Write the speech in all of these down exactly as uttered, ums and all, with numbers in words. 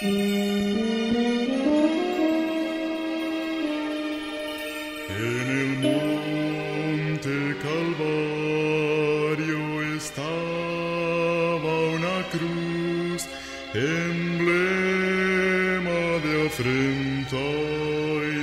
En el monte Calvario estaba una cruz, emblema de afrenta y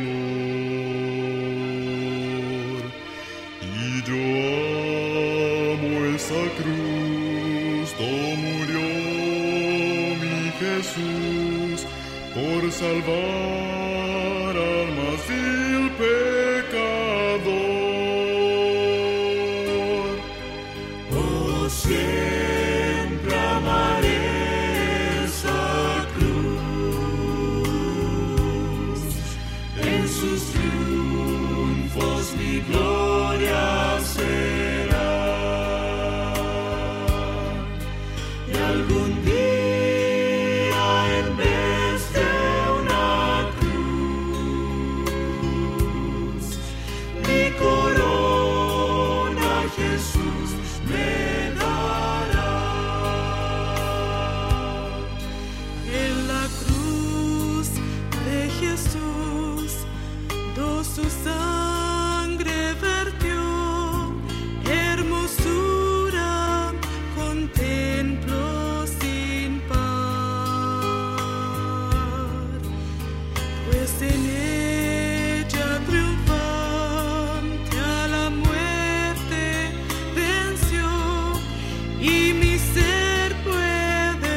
dolor. Y yo amo esa cruz, donde murió mi Jesús por salvar al más vil pecador. Oh, siempre amaré esa cruz, en sus triunfos mi gloria será. Y algún día en vez de una cruz, mi corona Jesús me dará. En la cruz de Jesús, do su sangre vertió, hermosura contemplo sin par, pues en ella triunfante a la muerte venció, y mi ser puede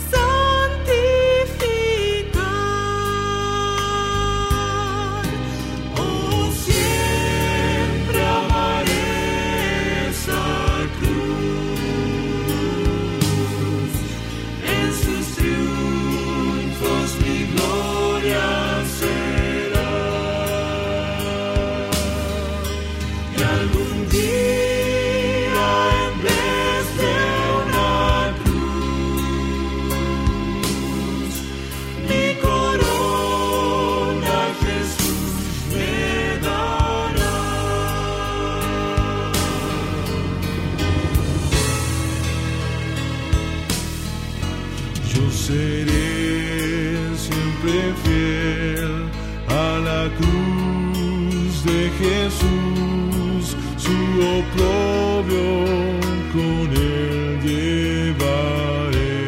santificar. Oh, siempre amaré esa cruz, en sus triunfos mi gloria será. Y algún día en vez de una cruz, mi corona Jesús me dará. Yo seré siempre fiel a la cruz de Jesús, su oprobio con él llevaré.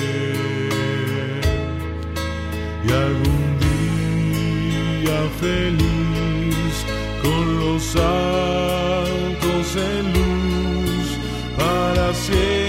Y algún día feliz con los santos en luz para siempre